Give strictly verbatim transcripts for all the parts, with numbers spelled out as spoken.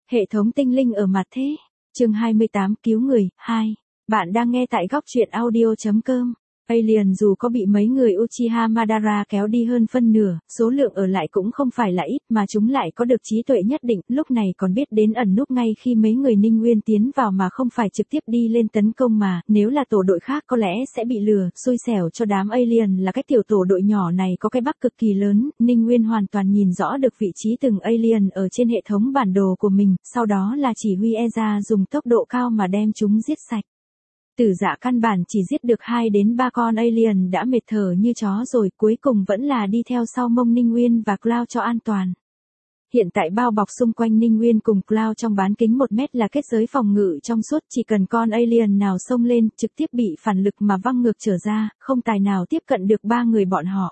Hệ thống tinh linh ở mặt thế. Chương hai mươi tám cứu người, hai. Bạn đang nghe tại góc truyện audio chấm com. Alien dù có bị mấy người Uchiha Madara kéo đi hơn phân nửa, số lượng ở lại cũng không phải là ít mà chúng lại có được trí tuệ nhất định, lúc này còn biết đến ẩn núp ngay khi mấy người Ninh Nguyên tiến vào mà không phải trực tiếp đi lên tấn công mà, nếu là tổ đội khác có lẽ sẽ bị lừa, xui xẻo cho đám alien là cái tiểu tổ đội nhỏ này có cái bắc cực kỳ lớn, Ninh Nguyên hoàn toàn nhìn rõ được vị trí từng alien ở trên hệ thống bản đồ của mình, sau đó là chỉ huy Eza dùng tốc độ cao mà đem chúng giết sạch. Tử Dạ căn bản chỉ giết được hai đến ba con alien đã mệt thở như chó rồi, cuối cùng vẫn là đi theo sau mông Ninh Nguyên và Cloud cho an toàn. Hiện tại bao bọc xung quanh Ninh Nguyên cùng Cloud trong bán kính một mét là kết giới phòng ngự trong suốt, chỉ cần con alien nào xông lên, trực tiếp bị phản lực mà văng ngược trở ra, không tài nào tiếp cận được ba người bọn họ.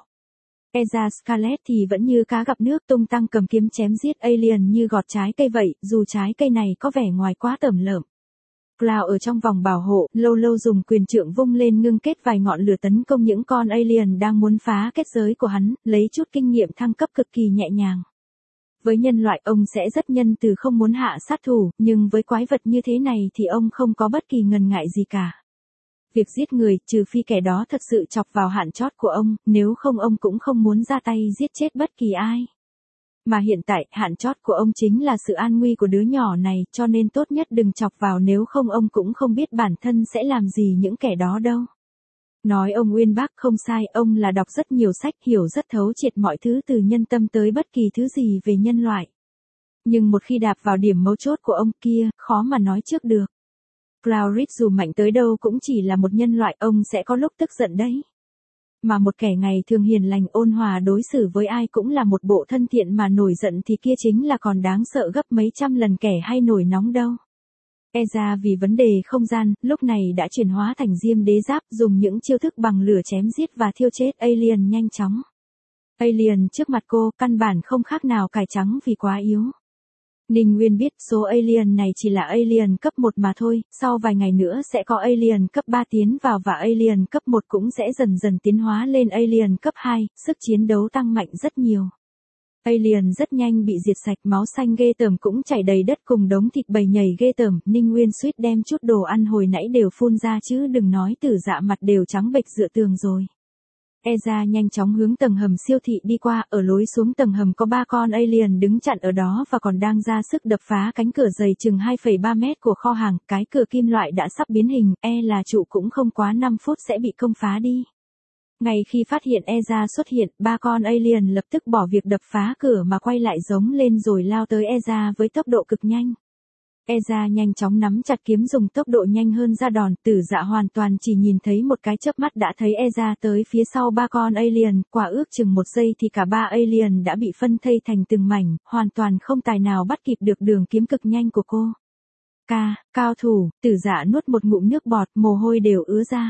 Eza Scarlet thì vẫn như cá gặp nước tung tăng cầm kiếm chém giết alien như gọt trái cây vậy, dù trái cây này có vẻ ngoài quá tởm lợm. Cloud ở trong vòng bảo hộ, lâu lâu dùng quyền trượng vung lên ngưng kết vài ngọn lửa tấn công những con alien đang muốn phá kết giới của hắn, lấy chút kinh nghiệm thăng cấp cực kỳ nhẹ nhàng. Với nhân loại ông sẽ rất nhân từ không muốn hạ sát thủ, nhưng với quái vật như thế này thì ông không có bất kỳ ngần ngại gì cả. Việc giết người, trừ phi kẻ đó thật sự chọc vào hạn chót của ông, nếu không ông cũng không muốn ra tay giết chết bất kỳ ai. Mà hiện tại, hạn chót của ông chính là sự an nguy của đứa nhỏ này, cho nên tốt nhất đừng chọc vào, nếu không ông cũng không biết bản thân sẽ làm gì những kẻ đó đâu. Nói ông uyên bác không sai, ông là đọc rất nhiều sách, hiểu rất thấu triệt mọi thứ từ nhân tâm tới bất kỳ thứ gì về nhân loại. Nhưng một khi đạp vào điểm mấu chốt của ông kia, khó mà nói trước được. Cloud Reed dù mạnh tới đâu cũng chỉ là một nhân loại, ông sẽ có lúc tức giận đấy. Mà một kẻ ngày thường hiền lành ôn hòa đối xử với ai cũng là một bộ thân thiện mà nổi giận thì kia chính là còn đáng sợ gấp mấy trăm lần kẻ hay nổi nóng đâu. Eza vì vấn đề không gian, lúc này đã chuyển hóa thành diêm đế giáp, dùng những chiêu thức bằng lửa chém giết và thiêu chết alien nhanh chóng. Alien trước mặt cô, căn bản không khác nào cải trắng vì quá yếu. Ninh Nguyên biết số alien này chỉ là alien cấp một mà thôi, sau vài ngày nữa sẽ có alien cấp ba tiến vào và alien cấp một cũng sẽ dần dần tiến hóa lên alien cấp hai, sức chiến đấu tăng mạnh rất nhiều. Alien rất nhanh bị diệt sạch, máu xanh ghê tởm cũng chảy đầy đất cùng đống thịt bầy nhầy ghê tởm, Ninh Nguyên suýt đem chút đồ ăn hồi nãy đều phun ra chứ đừng nói Tử Dạ mặt đều trắng bệch dựa tường rồi. Eza nhanh chóng hướng tầng hầm siêu thị đi qua, ở lối xuống tầng hầm có ba con alien đứng chặn ở đó và còn đang ra sức đập phá cánh cửa dày chừng hai phẩy ba mét của kho hàng, cái cửa kim loại đã sắp biến hình, e là trụ cũng không quá năm phút sẽ bị công phá đi. Ngay khi phát hiện Eza xuất hiện, ba con alien lập tức bỏ việc đập phá cửa mà quay lại giống lên rồi lao tới Eza với tốc độ cực nhanh. Eza nhanh chóng nắm chặt kiếm dùng tốc độ nhanh hơn ra đòn, Tử Dạ hoàn toàn chỉ nhìn thấy một cái chớp mắt đã thấy Eza tới phía sau ba con alien, quả ước chừng một giây thì cả ba alien đã bị phân thây thành từng mảnh, hoàn toàn không tài nào bắt kịp được đường kiếm cực nhanh của cô. Ca, cao thủ, Tử Dạ nuốt một ngụm nước bọt, mồ hôi đều ứa ra.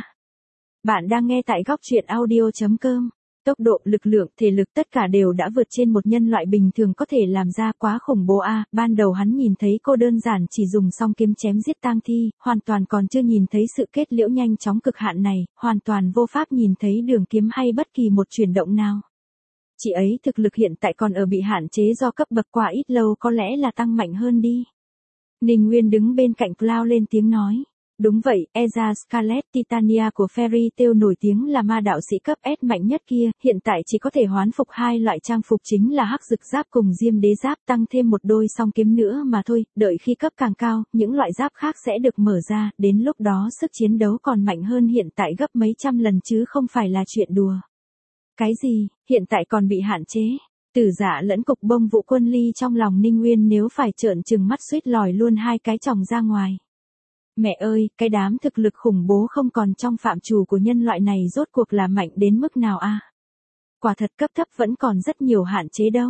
Bạn đang nghe tại góc truyện audio chấm com. Tốc độ, lực lượng, thể lực tất cả đều đã vượt trên một nhân loại bình thường có thể làm ra, quá khủng bố a. À, ban đầu hắn nhìn thấy cô đơn giản chỉ dùng song kiếm chém giết tang thi, hoàn toàn còn chưa nhìn thấy sự kết liễu nhanh chóng cực hạn này, hoàn toàn vô pháp nhìn thấy đường kiếm hay bất kỳ một chuyển động nào. Chị ấy thực lực hiện tại còn ở bị hạn chế do cấp bậc quá ít, lâu có lẽ là tăng mạnh hơn đi. Ninh Nguyên đứng bên cạnh Cloud lên tiếng nói. Đúng vậy, Eza Scarlet Titania của Fairy Tail nổi tiếng là ma đạo sĩ cấp S mạnh nhất kia, hiện tại chỉ có thể hoán phục hai loại trang phục chính là hắc dực giáp cùng diêm đế giáp, tăng thêm một đôi song kiếm nữa mà thôi, đợi khi cấp càng cao, những loại giáp khác sẽ được mở ra, đến lúc đó sức chiến đấu còn mạnh hơn hiện tại gấp mấy trăm lần chứ không phải là chuyện đùa. Cái gì, hiện tại còn bị hạn chế? Tử Dạ lẫn cục bông Vũ Quân Ly trong lòng Ninh Nguyên nếu phải trợn trừng mắt suýt lòi luôn hai cái chồng ra ngoài. Mẹ ơi, cái đám thực lực khủng bố không còn trong phạm trù của nhân loại này rốt cuộc là mạnh đến mức nào a? À? Quả thật cấp thấp vẫn còn rất nhiều hạn chế đâu.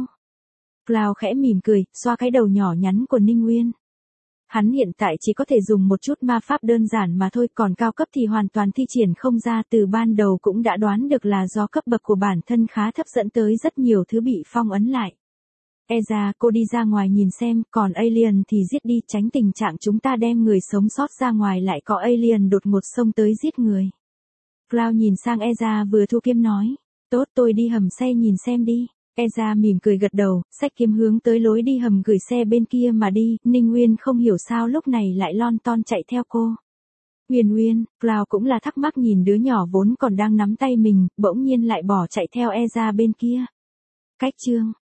Cloud khẽ mỉm cười, xoa cái đầu nhỏ nhắn của Ninh Nguyên. Hắn hiện tại chỉ có thể dùng một chút ma pháp đơn giản mà thôi, còn cao cấp thì hoàn toàn thi triển không ra, từ ban đầu cũng đã đoán được là do cấp bậc của bản thân khá thấp dẫn tới rất nhiều thứ bị phong ấn lại. Eza, cô đi ra ngoài nhìn xem, còn alien thì giết đi, tránh tình trạng chúng ta đem người sống sót ra ngoài lại có alien đột ngột xông tới giết người. Cloud nhìn sang Eza vừa thu kiếm nói, tốt tôi đi hầm xe nhìn xem đi. Ezra mỉm cười gật đầu, xách kiếm hướng tới lối đi hầm gửi xe bên kia mà đi, Ninh Uyên không hiểu sao lúc này lại lon ton chạy theo cô. Uyên Uyên, Cloud cũng là thắc mắc nhìn đứa nhỏ vốn còn đang nắm tay mình, bỗng nhiên lại bỏ chạy theo Ezra bên kia. Cách chương